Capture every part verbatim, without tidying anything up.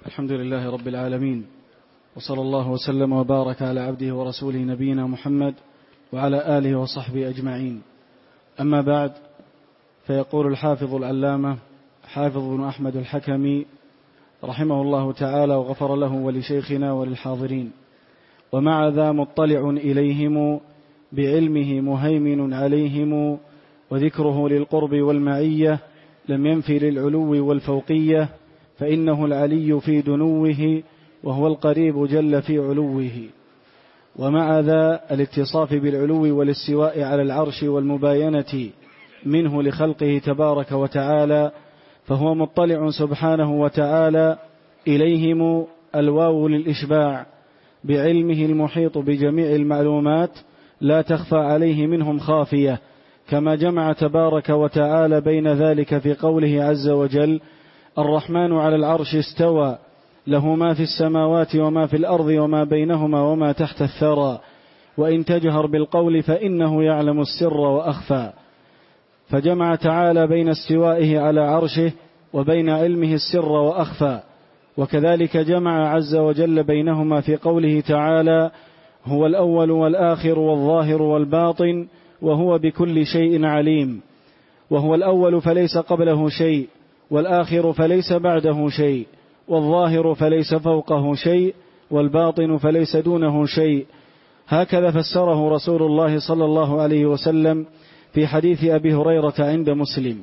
الحمد لله رب العالمين، وصلى الله وسلم وبارك على عبده ورسوله نبينا محمد وعلى آله وصحبه أجمعين. أما بعد، فيقول الحافظ العلامة حافظ بن أحمد الحكمي رحمه الله تعالى وغفر له ولشيخنا وللحاضرين: ومع ذا مطلع إليهم بعلمه مهيمن عليهم، وذكره للقرب والمعية لم ينفي للعلو والفوقية، فإنه العلي في دنوه وهو القريب جل في علوه. ومع ذا الاتصاف بالعلو والاستواء على العرش والمباينة منه لخلقه تبارك وتعالى، فهو مطلع سبحانه وتعالى إليهم، الواو للإشباع، بعلمه المحيط بجميع المعلومات لا تخفى عليه منهم خافية، كما جمع تبارك وتعالى بين ذلك في قوله عز وجل: الرحمن على العرش استوى له ما في السماوات وما في الأرض وما بينهما وما تحت الثرى، وإن تجهر بالقول فإنه يعلم السر وأخفى. فجمع تعالى بين استوائه على عرشه وبين علمه السر وأخفى، وكذلك جمع عز وجل بينهما في قوله تعالى: هو الأول والآخر والظاهر والباطن وهو بكل شيء عليم. وهو الأول فليس قبله شيء، والآخر فليس بعده شيء، والظاهر فليس فوقه شيء، والباطن فليس دونه شيء. هكذا فسره رسول الله صلى الله عليه وسلم في حديث أبي هريرة عند مسلم.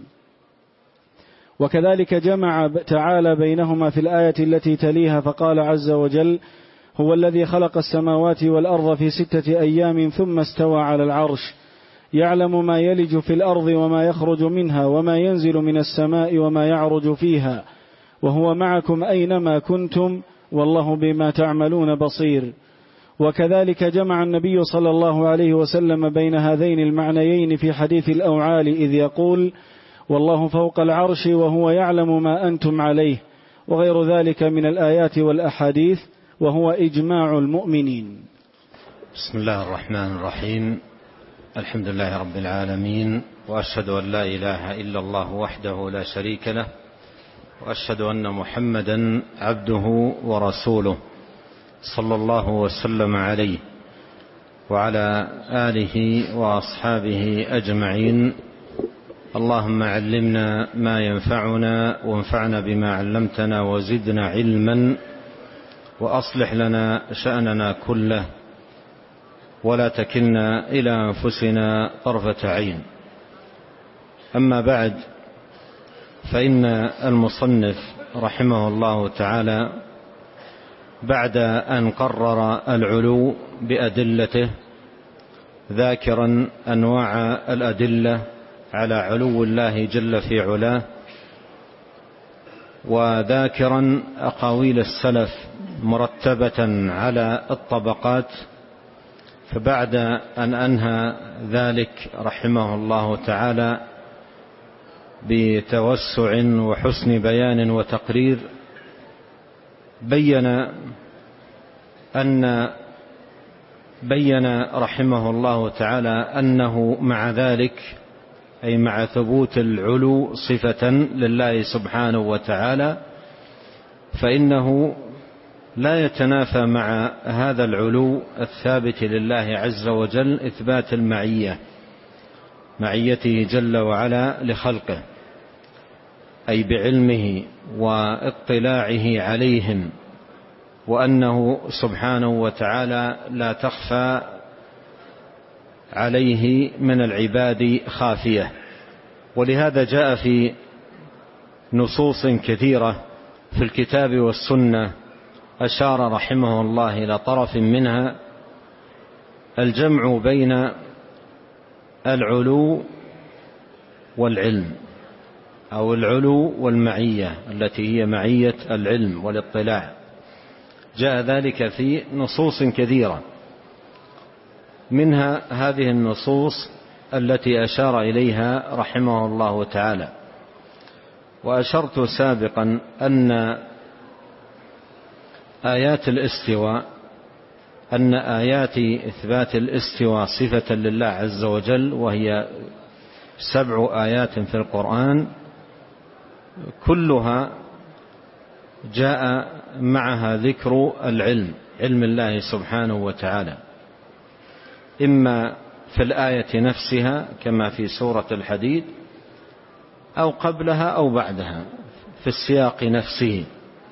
وكذلك جمع تعالى بينهما في الآية التي تليها فقال عز وجل: هو الذي خلق السماوات والأرض في ستة أيام ثم استوى على العرش، يعلم ما يلج في الأرض وما يخرج منها وما ينزل من السماء وما يعرج فيها، وهو معكم أينما كنتم والله بما تعملون بصير. وكذلك جمع النبي صلى الله عليه وسلم بين هذين المعنيين في حديث الأوعال إذ يقول: والله فوق العرش وهو يعلم ما أنتم عليه، وغير ذلك من الآيات والأحاديث، وهو إجماع المؤمنين. بسم الله الرحمن الرحيم. الحمد لله رب العالمين، وأشهد أن لا إله إلا الله وحده لا شريك له، وأشهد أن محمدا عبده ورسوله صلى الله وسلم عليه وعلى آله وأصحابه أجمعين. اللهم علمنا ما ينفعنا وانفعنا بما علمتنا وزدنا علما، وأصلح لنا شأننا كله ولا تكلنا إلى أنفسنا طرفة عين. أما بعد، فإن المصنف رحمه الله تعالى بعد أن قرر العلو بأدلته، ذاكرا أنواع الأدلة على علو الله جل في علاه، وذاكرا أقاويل السلف مرتبة على الطبقات، فبعد أن أنهى ذلك رحمه الله تعالى بتوسع وحسن بيان وتقرير، بين أن بين رحمه الله تعالى أنه مع ذلك، أي مع ثبوت العلو صفة لله سبحانه وتعالى، فإنه لا يتنافى مع هذا العلو الثابت لله عز وجل إثبات المعية، معيته جل وعلا لخلقه، أي بعلمه واطلاعه عليهم، وأنه سبحانه وتعالى لا تخفى عليه من العباد خافية. ولهذا جاء في نصوص كثيرة في الكتاب والسنة، أشار رحمه الله إلى طرف منها، الجمع بين العلو والعلم، أو العلو والمعية التي هي معية العلم والاطلاع. جاء ذلك في نصوص كثيرة، منها هذه النصوص التي أشار إليها رحمه الله تعالى. وأشرت سابقا أن آيات الاستواء أن آيات إثبات الاستواء صفة لله عز وجل، وهي سبع آيات في القرآن، كلها جاء معها ذكر العلم، علم الله سبحانه وتعالى، إما في الآية نفسها كما في سورة الحديد، أو قبلها أو بعدها في السياق نفسه،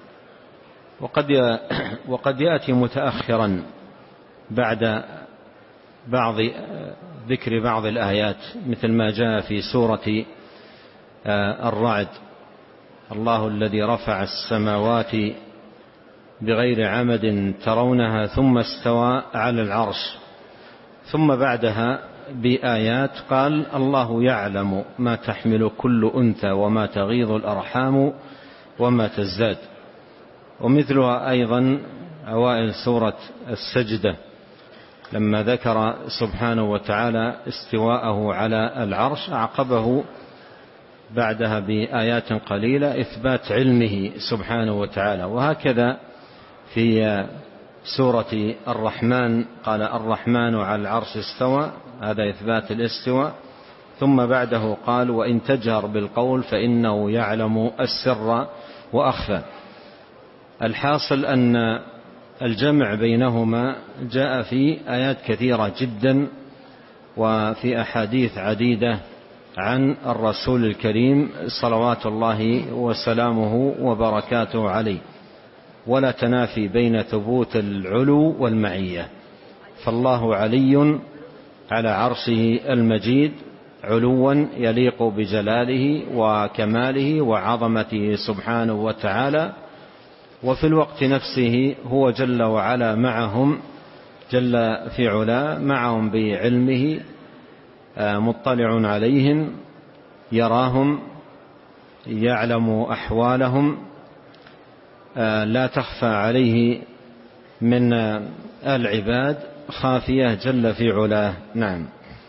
وقد وقد يأتي متأخرا بعد بعض ذكر بعض الآيات، مثل ما جاء في سورة الرعد: الله الذي رفع السماوات بغير عمد ترونها ثم استوى على العرش، ثم بعدها بآيات قال: الله يعلم ما تحمل كل أنثى وما تغيض الأرحام وما تزداد. ومثلها أيضا أوائل سورة السجدة لما ذكر سبحانه وتعالى استواءه على العرش، أعقبه بعدها بآيات قليلة إثبات علمه سبحانه وتعالى. وهكذا في سورة الرحمن قال: الرحمن على العرش استوى، هذا إثبات الاستواء. ثم بعده قال: وإن تجهر بالقول فإنه يعلم السر وأخفى. الحاصل أن الجمع بينهما جاء في آيات كثيرة جدا وفي أحاديث عديدة عن الرسول الكريم صلوات الله وسلامه وبركاته عليه، ولا تنافي بين ثبوت العلو والمعية. فالله علي على عرشه المجيد علوا يليق بجلاله وكماله وعظمته سبحانه وتعالى، وفي الوقت نفسه هو جل وعلا معهم، جل في علا معهم بعلمه، مطلع عليهم، يراهم، يعلم أحوالهم، لا تخفى عليه من العباد خافية جل في علاه. نعم.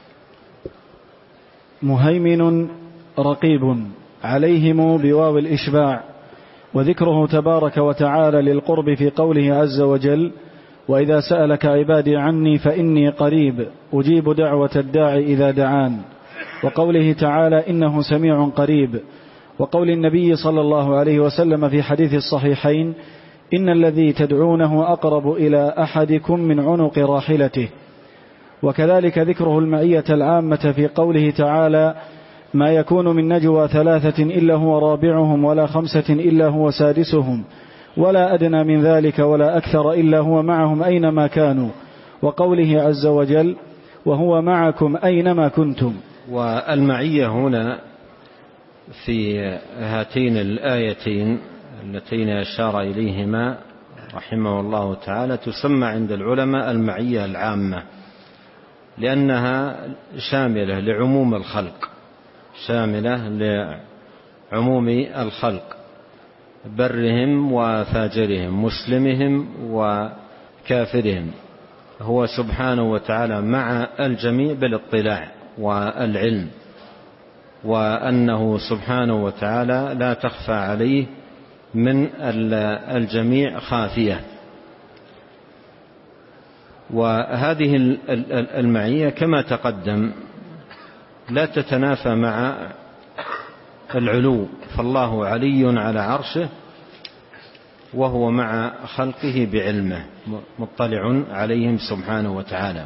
مهيمن رقيب عليهم بواو الإشباع، وذكره تبارك وتعالى للقرب في قوله عز وجل: وإذا سألك عبادي عني فإني قريب أجيب دعوة الداعي إذا دعان، وقوله تعالى: إنه سميع قريب، وقول النبي صلى الله عليه وسلم في حديث الصحيحين: إن الذي تدعونه أقرب إلى أحدكم من عنق راحلته. وكذلك ذكره المعية العامة في قوله تعالى: ما يكون من نجوى ثلاثة إلا هو رابعهم ولا خمسة إلا هو سادسهم ولا أدنى من ذلك ولا أكثر إلا هو معهم أينما كانوا، وقوله عز وجل: وهو معكم أينما كنتم. والمعية هنا في هاتين الآيتين اللتين أشار إليهما رحمه الله تعالى تسمى عند العلماء المعية العامة، لأنها شاملة لعموم الخلق، شاملة لعموم الخلق، برهم وفاجرهم، مسلمهم وكافرهم. هو سبحانه وتعالى مع الجميع بالاطلاع والعلم، وأنه سبحانه وتعالى لا تخفى عليه من الجميع خافية. وهذه المعية كما تقدم لا تتنافى مع العلو، فالله علي على عرشه وهو مع خلقه بعلمه مطلع عليهم سبحانه وتعالى.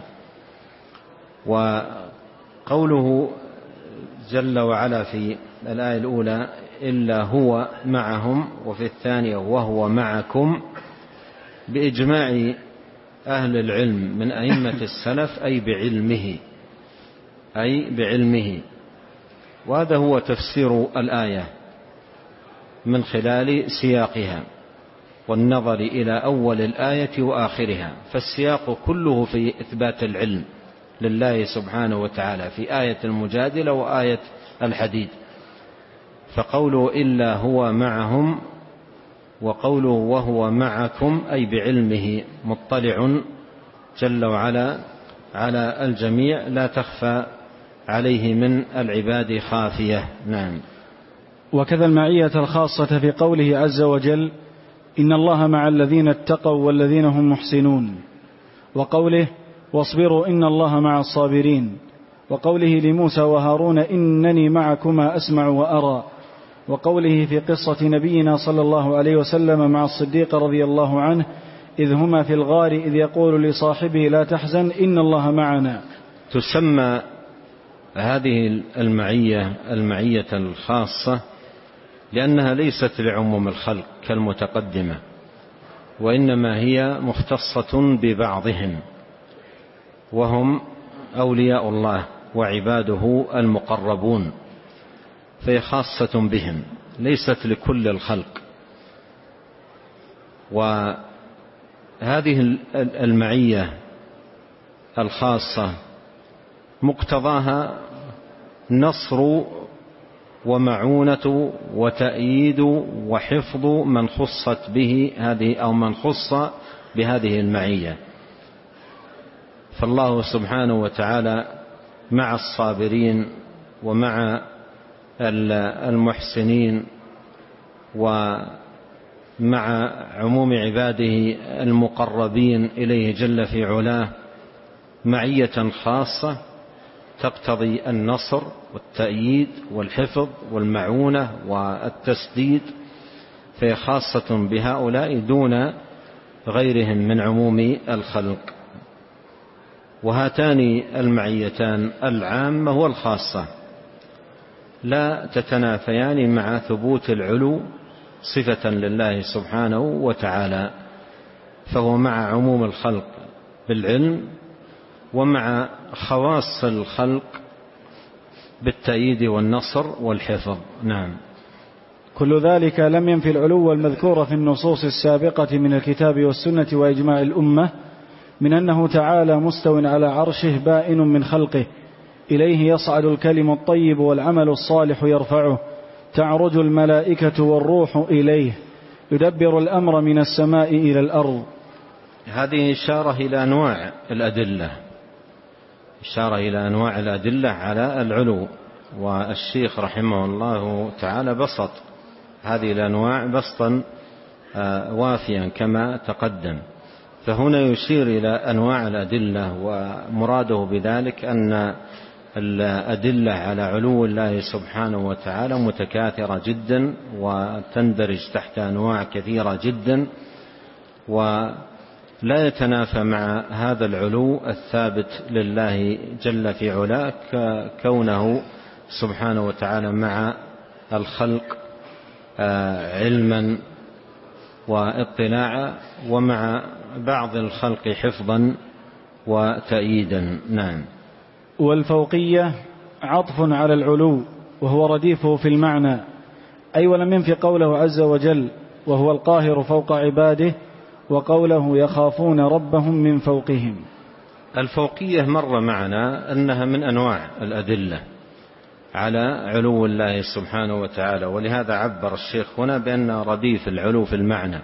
وقوله جل وعلا في الآية الأولى: إلا هو معهم، وفي الثانية: وهو معكم، بإجماع أهل العلم من أئمة السلف، أي بعلمه، أي بعلمه. وهذا هو تفسير الآية من خلال سياقها والنظر إلى أول الآية وآخرها، فالسياق كله في إثبات العلم لله سبحانه وتعالى في آية المجادلة وآية الحديد. فقوله إلا هو معهم، وقوله وهو معكم، أي بعلمه مطلع جل وعلا على الجميع، لا تخفى عليه من العباد خافية. نعم. وكذا المعية الخاصة في قوله عز وجل: إن الله مع الذين اتقوا والذين هم محسنون، وقوله: واصبروا إن الله مع الصابرين، وقوله لموسى وهارون: إنني معكما أسمع وأرى، وقوله في قصة نبينا صلى الله عليه وسلم مع الصديق رضي الله عنه إذ هما في الغار إذ يقول لصاحبه لا تحزن إن الله معنا. تسمى هذه المعية المعية الخاصة لأنها ليست لعموم الخلق كالمتقدمة، وإنما هي مختصة ببعضهم، وهم أولياء الله وعباده المقربون، فهي خاصة بهم ليست لكل الخلق. وهذه المعية الخاصة مقتضاها نصر ومعونة وتأييد وحفظ من خصت به هذه أو من خص بهذه المعية. فالله سبحانه وتعالى مع الصابرين ومع المحسنين ومع عموم عباده المقربين إليه جل في علاه معية خاصة تقتضي النصر والتأييد والحفظ والمعونة والتسديد، فهي خاصة بهؤلاء دون غيرهم من عموم الخلق. وهاتان المعيتان العامة والخاصة لا تتنافيان مع ثبوت العلو صفة لله سبحانه وتعالى، فهو مع عموم الخلق بالعلم ومع خواص الخلق بالتأييد والنصر والحفظ. نعم. كل ذلك لم ينفي العلو المذكور في النصوص السابقة من الكتاب والسنة وإجماع الأمة من أنه تعالى مستو على عرشه بائن من خلقه، إليه يصعد الكلم الطيب والعمل الصالح يرفعه، تعرج الملائكة والروح إليه، يدبر الأمر من السماء إلى الأرض. هذه إشارة إلى أنواع الأدلة، إشارة إلى أنواع الأدلة على العلو، والشيخ رحمه الله تعالى بسط هذه الأنواع بسطا وافيا كما تقدم. فهنا يشير إلى أنواع الأدلة، ومراده بذلك أن الأدلة على علو الله سبحانه وتعالى متكاثرة جدا وتندرج تحت أنواع كثيرة جدا، ولا يتنافى مع هذا العلو الثابت لله جل في علاه كونه سبحانه وتعالى مع الخلق علما واطلاعا، ومع بعض الخلق حفظا وتأييدا. نعم. والفوقية عطف على العلو وهو رديفه في المعنى، أي ولم ينف قوله عز وجل وهو القاهر فوق عباده، وقوله يخافون ربهم من فوقهم. الفوقية مر معنا أنها من أنواع الأدلة على علو الله سبحانه وتعالى، ولهذا عبر الشيخ هنا بأن رديف العلو في المعنى.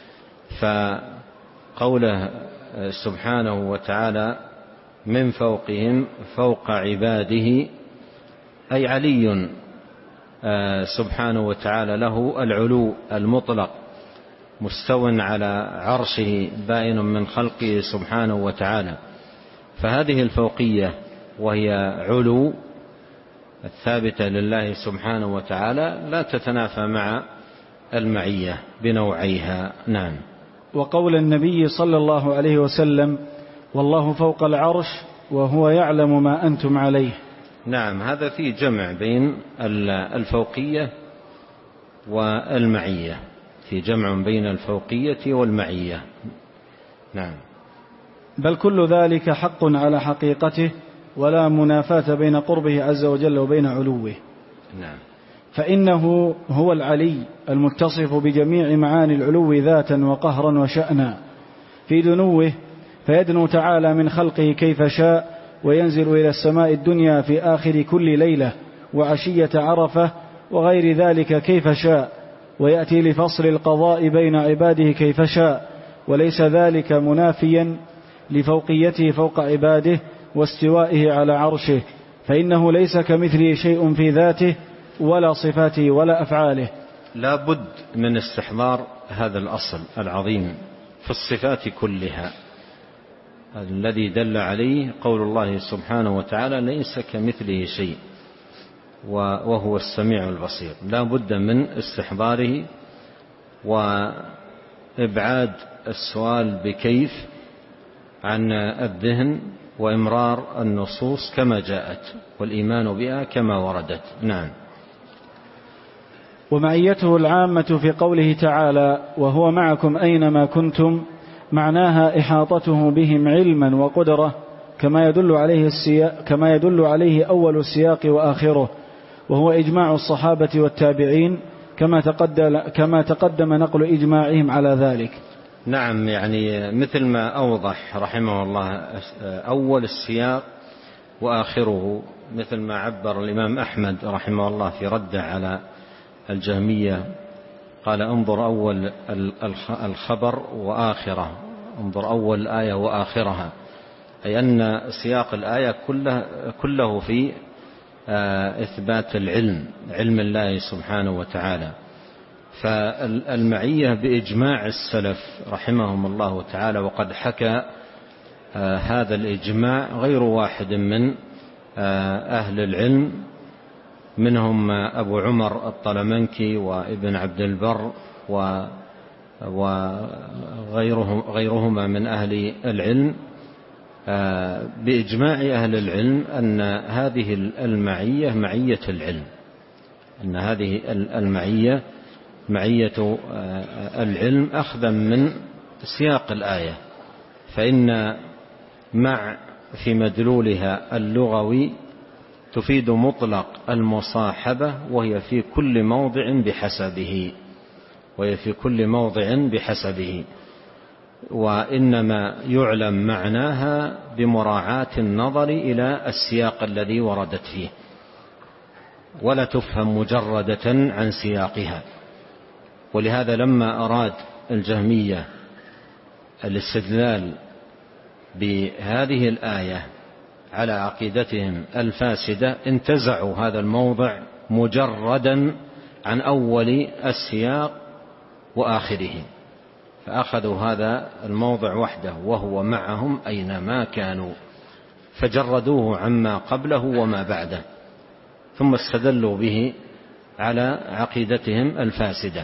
فقوله سبحانه وتعالى من فوقهم فوق عباده أي علي سبحانه وتعالى له العلو المطلق، مستو على عرشه بائن من خلقه سبحانه وتعالى. فهذه الفوقية وهي علو الثابتة لله سبحانه وتعالى لا تتنافى مع المعية بنوعيها. نعم. وقول النبي صلى الله عليه وسلم والله فوق العرش وهو يعلم ما أنتم عليه. نعم، هذا فيه جمع بين الفوقية والمعية، في جمع بين الفوقية والمعية. نعم. بل كل ذلك حق على حقيقته، ولا منافاة بين قربه عز وجل وبين علوه. نعم. فإنه هو العلي المتصف بجميع معاني العلو ذاتا وقهرا وشأنا في دنوه، فيدنو تعالى من خلقه كيف شاء، وينزل إلى السماء الدنيا في آخر كل ليلة وعشية عرفة وغير ذلك كيف شاء، ويأتي لفصل القضاء بين عباده كيف شاء، وليس ذلك منافيا لفوقيته فوق عباده واستوائه على عرشه، فإنه ليس كمثله شيء في ذاته ولا صفاته ولا أفعاله. لا بد من استحضار هذا الأصل العظيم في الصفات كلها الذي دل عليه قول الله سبحانه وتعالى ليس كمثله شيء. وهو السميع البصير. لا بد من استحضاره وإبعاد السؤال بكيف عن الذهن، وإمرار النصوص كما جاءت والإيمان بها كما وردت. نعم. ومعيته العامة في قوله تعالى وهو معكم أينما كنتم معناها إحاطته بهم علما وقدرة، كما يدل عليه السياق كما يدل عليه أول السياق وآخره، وهو إجماع الصحابة والتابعين كما تقدم كما تقدم نقل إجماعهم على ذلك. نعم، يعني مثل ما أوضح رحمه الله أول السياق وآخره، مثل ما عبر الإمام أحمد رحمه الله في رده على الجهمية، قال انظر أول الخبر وآخره، انظر أول الآية وآخرها، أي أن سياق الآية كله, كله في إثبات العلم، علم الله سبحانه وتعالى. فالمعية بإجماع السلف رحمهم الله تعالى، وقد حكى هذا الإجماع غير واحد من أهل العلم، منهم أبو عمر الطلمنكي وابن عبد البر وغيرهما من أهل العلم، بإجماع أهل العلم أن هذه المعية معية العلم، أن هذه المعية معية العلم أخذا من سياق الآية، فإن مع في مدلولها اللغوي تفيد مطلق المصاحبة، وهي في كل موضع بحسبه وهي في كل موضع بحسبه وإنما يعلم معناها بمراعاة النظر إلى السياق الذي وردت فيه، ولا تفهم مجردة عن سياقها. ولهذا لما أراد الجهمية الاستدلال بهذه الآية على عقيدتهم الفاسدة، انتزعوا هذا الموضع مجردا عن أول السياق وآخره، فأخذوا هذا الموضع وحده وهو معهم أينما كانوا، فجردوه عما قبله وما بعده، ثم استدلوا به على عقيدتهم الفاسدة.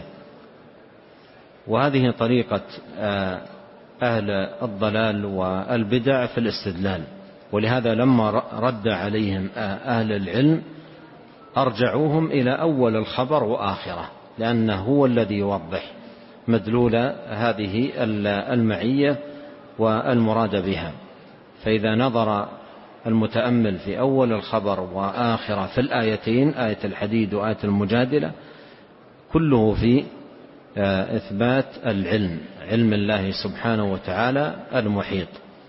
وهذه طريقة أهل الضلال والبدع في الاستدلال. ولهذا لما رد عليهم أهل العلم أرجعوهم إلى أول الخبر وآخره، لأنه هو الذي يوضح مدلول هذه المعية والمراد بها. فإذا نظر المتأمل في أول الخبر وآخره في الآيتين، آية الحديد وآية المجادلة، كله في إثبات العلم، علم الله سبحانه وتعالى المحيط.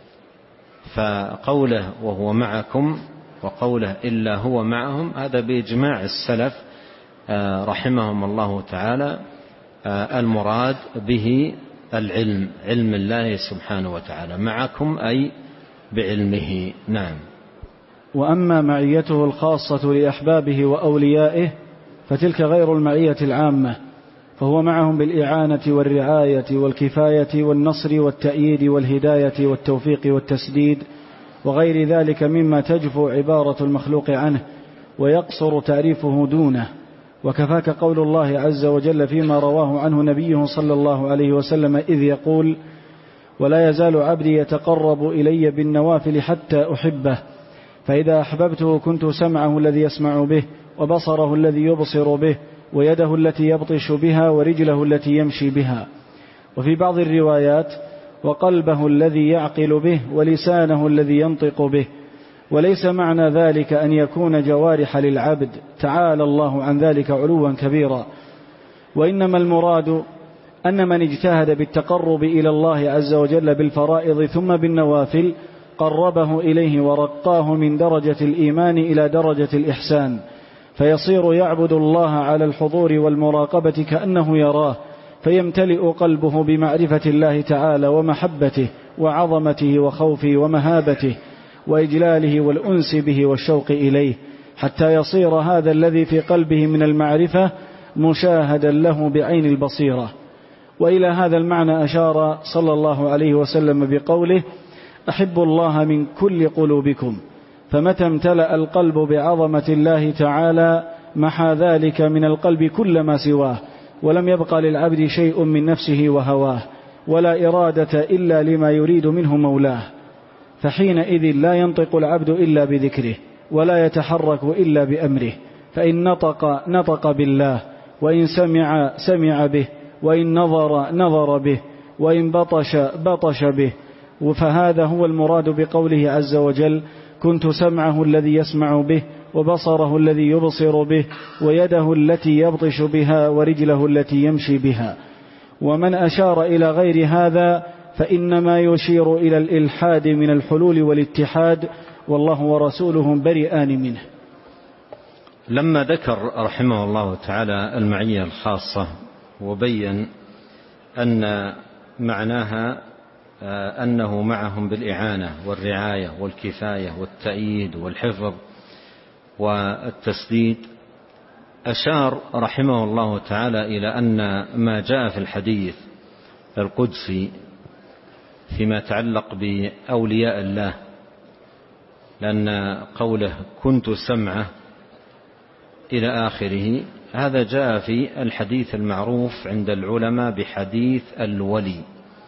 فقوله وهو معكم وقوله إلا هو معهم، هذا بإجماع السلف رحمهم الله تعالى المراد به العلم، علم الله سبحانه وتعالى، معكم أي بعلمه. نعم. وأما معيته الخاصة لأحبابه وأوليائه فتلك غير المعية العامة، فهو معهم بالإعانة والرعاية والكفاية والنصر والتأييد والهداية والتوفيق والتسديد وغير ذلك مما تجفو عبارة المخلوق عنه ويقصر تعريفه دونه. وكفاك قول الله عز وجل فيما رواه عنه نبيه صلى الله عليه وسلم إذ يقول ولا يزال عبدي يتقرب إلي بالنوافل حتى أحبه، فإذا أحببته كنت سمعه الذي يسمع به وبصره الذي يبصر به ويده التي يبطش بها ورجله التي يمشي بها. وفي بعض الروايات وقلبه الذي يعقل به ولسانه الذي ينطق به. وليس معنى ذلك أن يكون جوارح للعبد، تعالى الله عن ذلك علوا كبيرا، وإنما المراد أن من اجتهد بالتقرب إلى الله عز وجل بالفرائض ثم بالنوافل قربه إليه ورقاه من درجة الإيمان إلى درجة الإحسان، فيصير يعبد الله على الحضور والمراقبة كأنه يراه، فيمتلئ قلبه بمعرفة الله تعالى ومحبته وعظمته وخوفه ومهابته وإجلاله والأنس به والشوق إليه، حتى يصير هذا الذي في قلبه من المعرفة مشاهدا له بعين البصيرة. وإلى هذا المعنى أشار صلى الله عليه وسلم بقوله أحب الله من كل قلوبكم، فمتى امتلأ القلب بعظمة الله تعالى محى ذلك من القلب كل ما سواه، ولم يبق للعبد شيء من نفسه وهواه، ولا إرادة إلا لما يريد منه مولاه، فحينئذ لا ينطق العبد إلا بذكره، ولا يتحرك إلا بأمره، فإن نطق نطق بالله، وإن سمع سمع به، وإن نظر نظر به، وإن بطش بطش به. فهذا هو المراد بقوله عز وجل: كنت سمعه الذي يسمع به، وبصره الذي يبصر به، ويده التي يبطش بها، ورجله التي يمشي بها. ومن أشار إلى غير هذا فإنما يشير إلى الإلحاد من الحلول والاتحاد، والله ورسوله بريئان منه. لما ذكر رحمه الله تعالى المعية الخاصة وبين أن معناها أنه معهم بالإعانة والرعاية والكفاية والتأييد والحفظ والتسديد، أشار رحمه الله تعالى إلى أن ما جاء في الحديث القدسي فيما يتعلق بأولياء الله، لأن قوله كنت سمعه إلى آخره هذا جاء في الحديث المعروف عند العلماء بحديث الولي،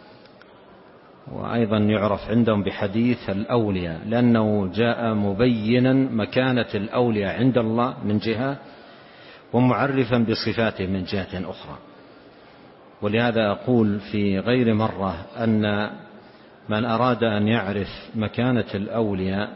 وأيضا يعرف عندهم بحديث الأولياء، لأنه جاء مبينا مكانة الأولياء عند الله من جهة، ومعرفا بصفاته من جهة أخرى. ولهذا أقول في غير مرة أن من أراد أن يعرف مكانة الأولياء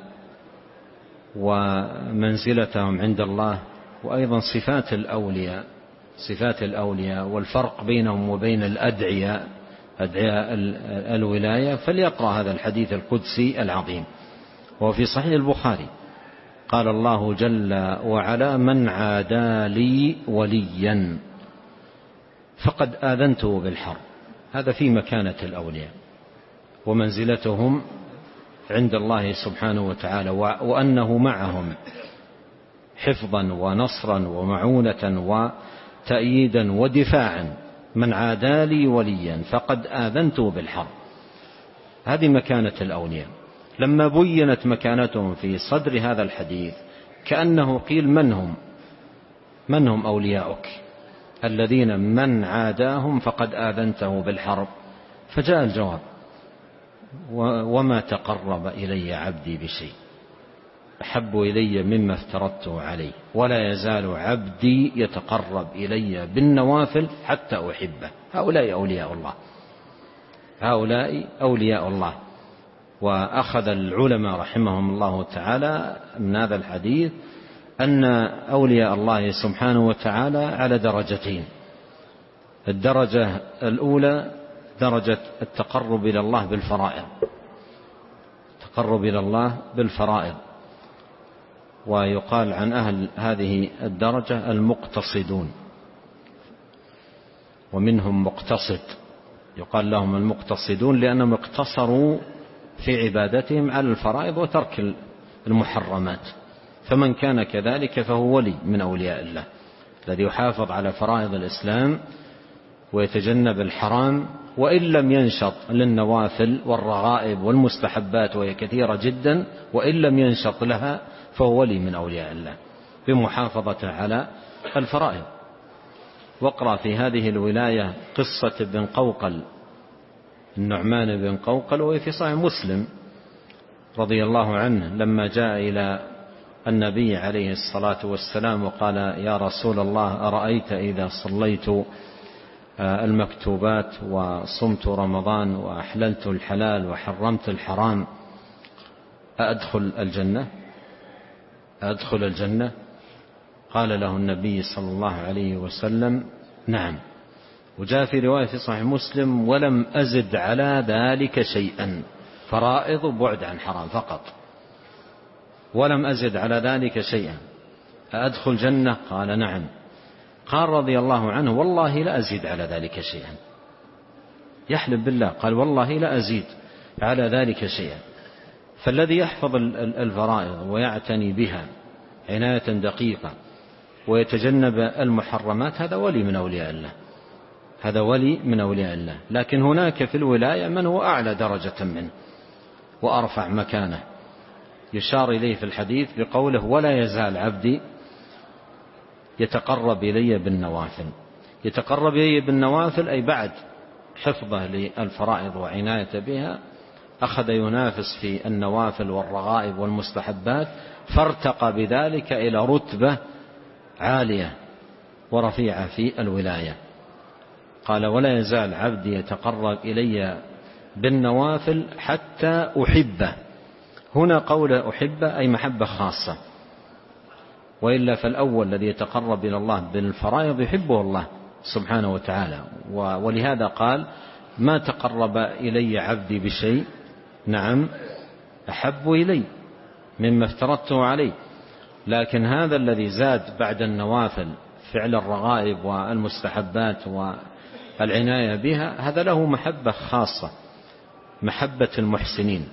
ومنزلتهم عند الله، وأيضا صفات الأولياء صفات الأولياء والفرق بينهم وبين الأدعياء أدعياء الولاية، فليقرأ هذا الحديث القدسي العظيم، وهو في صحيح البخاري. قال الله جل وعلا: من عادى لي وليا فقد آذنته بالحرب. هذا في مكانة الأولياء ومنزلتهم عند الله سبحانه وتعالى، وأنه معهم حفظا ونصرا ومعونة وتأييدا ودفاعا. من عادى لي وليا فقد آذنته بالحرب. هذه مكانة الأولياء. لما بينت مكانتهم في صدر هذا الحديث كأنه قيل: من هم من هم أولياؤك الذين من عاداهم فقد آذنته بالحرب؟ فجاء الجواب: وما تقرب إلي عبدي بشيء أحب إلي مما افترضته عليه، ولا يزال عبدي يتقرب إلي بالنوافل حتى أحبه. هؤلاء أولياء الله هؤلاء أولياء الله. وأخذ العلماء رحمهم الله تعالى من هذا الحديث أن أولياء الله سبحانه وتعالى على درجتين: الدرجة الأولى درجة التقرب إلى الله بالفرائض تقرب إلى الله بالفرائض ويقال عن أهل هذه الدرجة المقتصدون، ومنهم مقتصد، يقال لهم المقتصدون لأنهم اقتصروا في عبادتهم على الفرائض وترك المحرمات. فمن كان كذلك فهو ولي من أولياء الله، الذي يحافظ على فرائض الإسلام ويتجنب الحرام، وإن لم ينشط للنوافل والرغائب والمستحبات وهي كثيرة جدا، وإن لم ينشط لها فهو ولي من أولياء الله بمحافظة على الفرائض. واقرأ في هذه الولاية قصة ابن قوقل، النعمان بن قوقل، وهي في صحيح مسلم رضي الله عنه، لما جاء إلى النبي عليه الصلاة والسلام وقال: يا رسول الله، أرأيت إذا صليت المكتوبات وصمت رمضان وأحللت الحلال وحرمت الحرام أدخل الجنة أدخل الجنة قال له النبي صلى الله عليه وسلم: نعم. وجاء في رواية في صحيح مسلم: ولم أزد على ذلك شيئا، فرائض بعد عن حرام فقط، ولم أزد على ذلك شيئا، أدخل جنة؟ قال: نعم. قال رضي الله عنه: والله لا أزيد على ذلك شيئا. يحلف بالله، قال: والله لا أزيد على ذلك شيئا. فالذي يحفظ الفرائض ويعتني بها عناية دقيقة ويتجنب المحرمات هذا ولي من أولياء الله هذا ولي من أولياء الله. لكن هناك في الولاية من هو أعلى درجة منه وأرفع مكانه، يشار إليه في الحديث بقوله ولا يزال عبدي يتقرب إلي بالنوافل. يتقرب إلي بالنوافل أي بعد حفظه للفرائض وعناية بها أخذ ينافس في النوافل والرغائب والمستحبات، فارتقى بذلك إلى رتبة عالية ورفيعة في الولاية. قال ولا يزال عبدي يتقرب إلي بالنوافل حتى أحبه. هنا قول أحبه أي محبة خاصة، وإلا فالأول الذي يتقرب إلى الله بالفرائض يحبه الله سبحانه وتعالى، ولهذا قال ما تقرب إلي عبدي بشيء نعم أحب إلي مما افترضته عليه. لكن هذا الذي زاد بعد النوافل فعل الرغائب والمستحبات والعناية بها هذا له محبة خاصة، محبة المحسنين،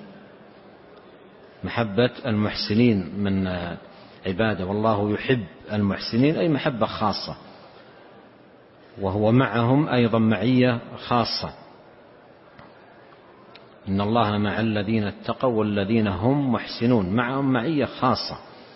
محبة المحسنين من عباده، والله يحب المحسنين أي محبة خاصة، وهو معهم أيضا معية خاصة. إن الله مع الذين اتقوا والذين هم محسنون، معهم معية خاصة.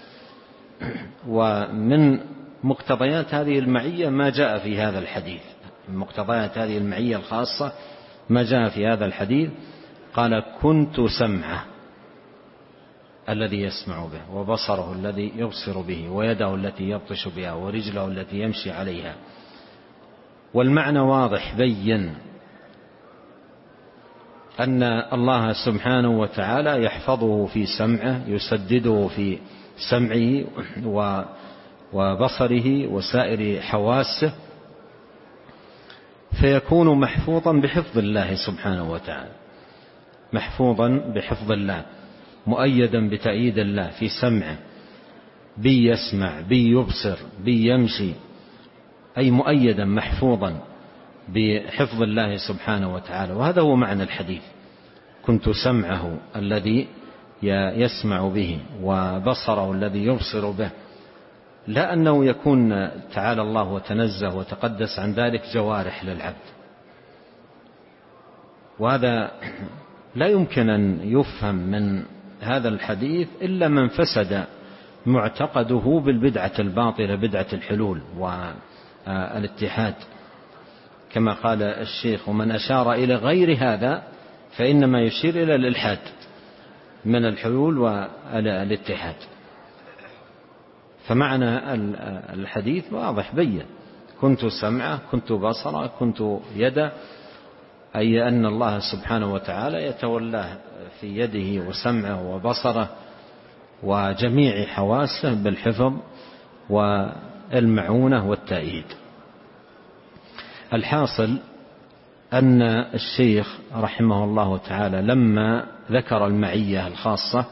ومن مقتضيات هذه المعية ما جاء في هذا الحديث، من مقتضيات هذه المعية الخاصة ما جاء في هذا الحديث. قال كنت سمعه الذي يسمع به، وبصره الذي يبصر به، ويده التي يبطش بها، ورجله التي يمشي عليها. والمعنى واضح بين أن الله سبحانه وتعالى يحفظه في سمعه، يسدده في سمعه وبصره وسائر حواسه، فيكون محفوظا بحفظ الله سبحانه وتعالى، محفوظا بحفظ الله، مؤيدا بتأييد الله في سمعه، بي يسمع بي يبصر بي يمشي، أي مؤيدا محفوظا بحفظ الله سبحانه وتعالى. وهذا هو معنى الحديث، كنت سمعه الذي يسمع به وبصره الذي يبصر به، لا أنه يكون تعالى الله وتنزه وتقدس عن ذلك جوارح للعبد، وهذا لا يمكن أن يفهم من هذا الحديث إلا من فسد معتقده بالبدعة الباطلة، بدعة الحلول والاتحاد، كما قال الشيخ ومن أشار إلى غير هذا فإنما يشير إلى الإلحاد من الحلول والاتحاد. فمعنى الحديث واضح بين، كنت سمعه كنت بصره كنت يده، أي أن الله سبحانه وتعالى يتولاه في يده وسمعه وبصره وجميع حواسه بالحفظ والمعونة والتأييد. الحاصل أن الشيخ رحمه الله تعالى لما ذكر المعية الخاصة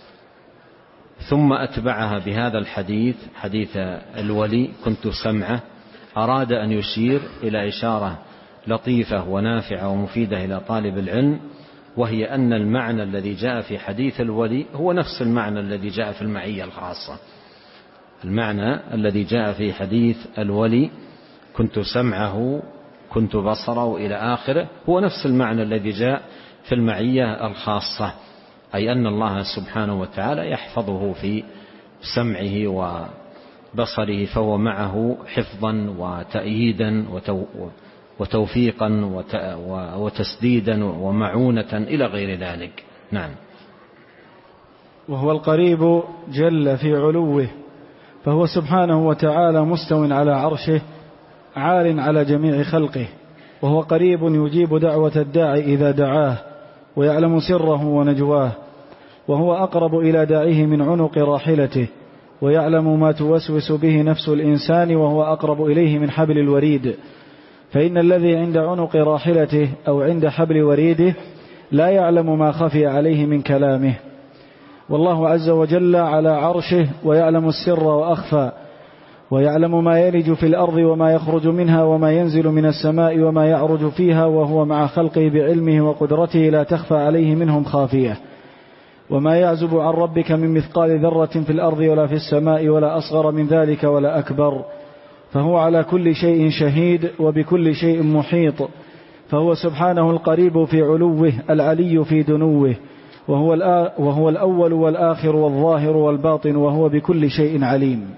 ثم أتبعها بهذا الحديث، حديث الولي كنت سمعه، أراد أن يشير إلى إشارة لطيفة ونافعة ومفيدة إلى طالب العلم، وهي أن المعنى الذي جاء في حديث الولي هو نفس المعنى الذي جاء في المعية الخاصة. المعنى الذي جاء في حديث الولي كنت سمعه كنت بصره إلى آخره هو نفس المعنى الذي جاء في المعية الخاصة، أي أن الله سبحانه وتعالى يحفظه في سمعه وبصره، فهو معه حفظا وتأييدا وتوفيقا وتسديدا ومعونة إلى غير ذلك. نعم. وهو القريب جل في علوه، فهو سبحانه وتعالى مستو على عرشه عال على جميع خلقه، وهو قريب يجيب دعوة الداعي إذا دعاه، ويعلم سره ونجواه، وهو أقرب إلى داعيه من عنق راحلته، ويعلم ما توسوس به نفس الإنسان، وهو أقرب إليه من حبل الوريد. فإن الذي عند عنق راحلته أو عند حبل وريده لا يعلم ما خفي عليه من كلامه، والله عز وجل على عرشه ويعلم السر وأخفى، ويعلم ما يلج في الأرض وما يخرج منها وما ينزل من السماء وما يعرج فيها، وهو مع خلقه بعلمه وقدرته لا تخفى عليه منهم خافية. وما يعزب عن ربك من مثقال ذرة في الأرض ولا في السماء ولا أصغر من ذلك ولا أكبر، فهو على كل شيء شهيد وبكل شيء محيط. فهو سبحانه القريب في علوه العلي في دنوه، وهو, وهو الأول والآخر والظاهر والباطن وهو بكل شيء عليم.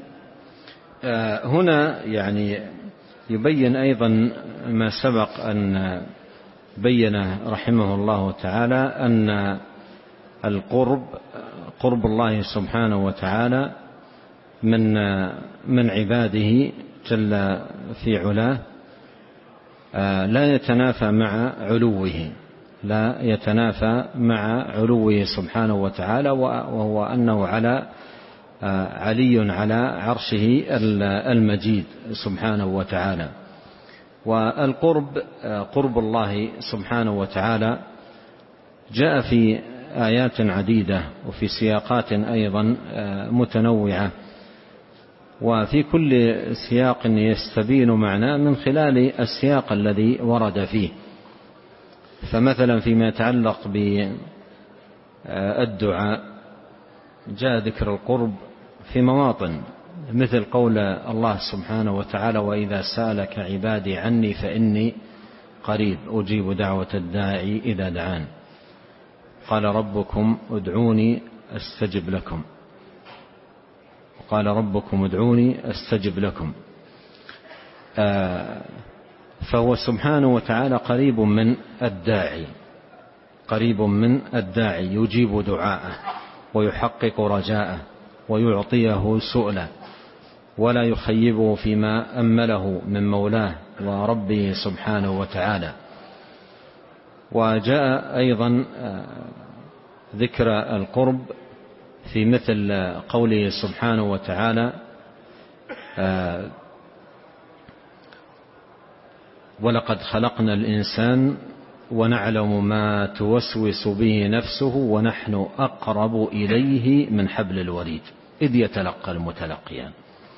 هنا يعني يبين أيضا ما سبق أن بين رحمه الله تعالى أن القرب قرب الله سبحانه وتعالى من من عباده جل في علاه لا يتنافى مع علوه لا يتنافى مع علوه سبحانه وتعالى، وهو أنه على علي على عرشه المجيد سبحانه وتعالى. والقرب قرب الله سبحانه وتعالى جاء في آيات عديدة وفي سياقات أيضا متنوعة، وفي كل سياق يستبين معناه من خلال السياق الذي ورد فيه. فمثلا فيما يتعلق بالدعاء جاء ذكر القرب في مواطن، مثل قول الله سبحانه وتعالى: وإذا سألك عبادي عني فإني قريب أجيب دعوة الداعي إذا دعان، قال ربكم ادعوني أستجب لكم، قال ربكم ادعوني أستجب لكم. آه فهو سبحانه وتعالى قريب من الداعي قريب من الداعي يجيب دعاءه ويحقق رجاءه ويعطيه سؤله ولا يخيبه فيما أمله من مولاه وربه سبحانه وتعالى. وجاء أيضا ذكر القرب في مثل قوله سبحانه وتعالى: ولقد خلقنا الإنسان ونعلم ما توسوس به نفسه ونحن أقرب إليه من حبل الوريد إذ يتلقى المتلقيان.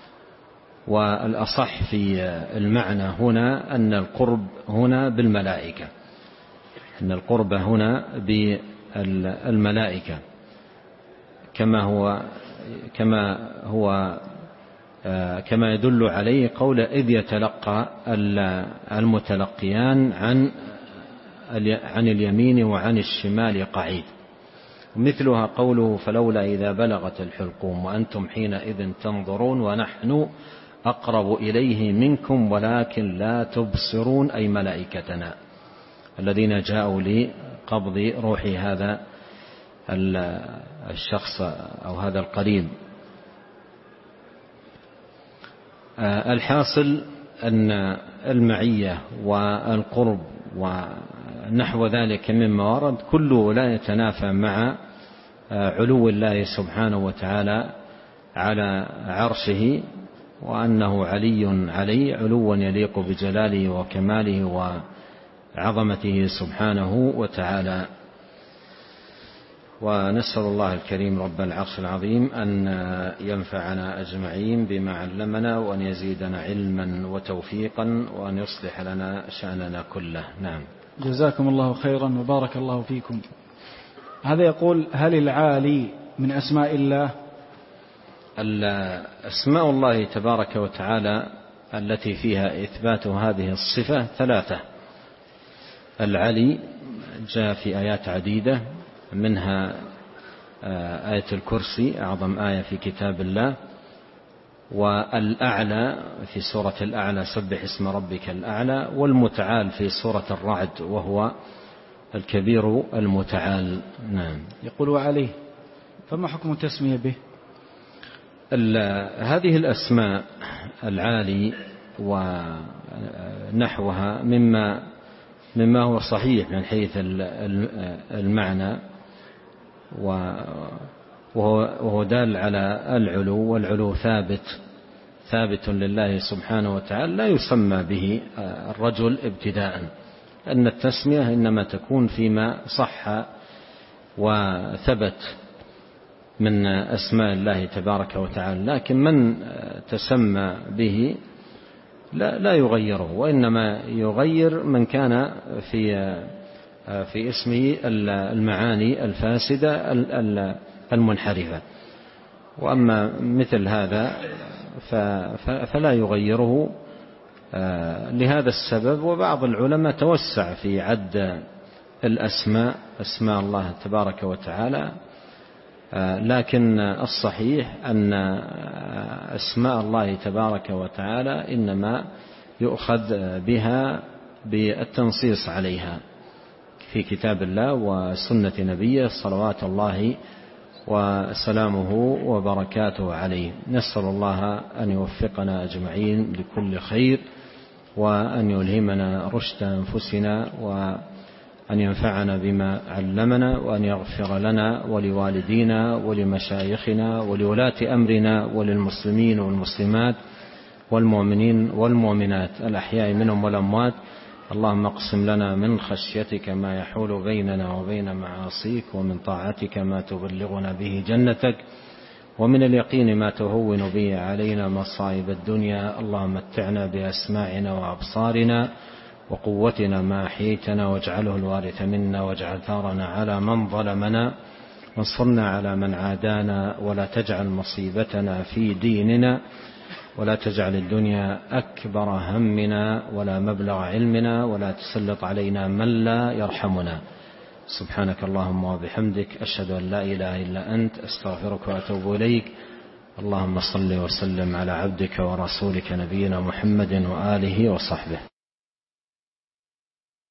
والأصح في المعنى هنا أن القرب هنا بالملائكة أن القرب هنا بالملائكة كما هو كما هو كما يدل عليه قول إذ يتلقى المتلقيان عن عن اليمين وعن الشمال قعيد. مثلها قوله: فلولا إذا بلغت الحلقوم وأنتم حينئذ تنظرون ونحن أقرب إليه منكم ولكن لا تبصرون، أي ملائكتنا الذين جاءوا لقبض روح هذا الشخص أو هذا القريب. الحاصل أن المعية والقرب ونحو ذلك مما ورد كله لا يتنافى مع علو الله سبحانه وتعالى على عرشه، وأنه علي علي علوا يليق بجلاله وكماله وعظمته سبحانه وتعالى. ونسأل الله الكريم رب العرش العظيم أن ينفعنا أجمعين بما علمنا، وأن يزيدنا علما وتوفيقا، وأن يصلح لنا شأننا كله. نعم. جزاكم الله خيرا وبارك الله فيكم. هذا يقول: هل العالي من أسماء الله؟ أسماء الله تبارك وتعالى التي فيها إثبات هذه الصفة ثلاثة. العلي جاء في آيات عديدة، منها آية الكرسي أعظم آية في كتاب الله، والأعلى في سورة الأعلى سبح اسم ربك الأعلى، والمتعال في سورة الرعد وهو الكبير المتعال. نعم. يقول: وعليه، فما حكم التسمية به؟ هذه الأسماء العالي ونحوها مما مما هو صحيح من حيث المعنى، وهو دال على العلو، والعلو ثابت ثابت لله سبحانه وتعالى، لا يسمى به الرجل ابتداء، أن التسمية إنما تكون فيما صح وثبت من أسماء الله تبارك وتعالى. لكن من تسمى به لا لا يغيره، وإنما يغير من كان في في اسمه المعاني الفاسدة المنحرفة. وأما مثل هذا فلا يغيره لهذا السبب. وبعض العلماء توسع في عد الأسماء أسماء الله تبارك وتعالى، لكن الصحيح أن أسماء الله تبارك وتعالى إنما يؤخذ بها بالتنصيص عليها في كتاب الله وسنة نبيه صلوات الله وسلامه وبركاته عليه. نسأل الله أن يوفقنا أجمعين لكل خير، وأن يلهمنا رشد أنفسنا، وأن ينفعنا بما علمنا، وأن يغفر لنا ولوالدينا ولمشايخنا ولولاة أمرنا وللمسلمين والمسلمات والمؤمنين والمؤمنات الأحياء منهم والأموات. اللهم اقسم لنا من خشيتك ما يحول بيننا وبين معاصيك، ومن طاعتك ما تبلغنا به جنتك، ومن اليقين ما تهون به علينا مصائب الدنيا. اللهم متعنا بأسماعنا وأبصارنا وقوتنا ما أحييتنا، واجعله الوارث منا، واجعل ثارنا على من ظلمنا، وانصرنا على من عادانا، ولا تجعل مصيبتنا في ديننا، ولا تجعل الدنيا أكبر همنا ولا مبلغ علمنا، ولا تسلط علينا من لا يرحمنا. سبحانك اللهم وبحمدك، أشهد أن لا إله إلا أنت، أستغفرك وأتوب إليك. اللهم صل وسلم على عبدك ورسولك نبينا محمد وآله وصحبه.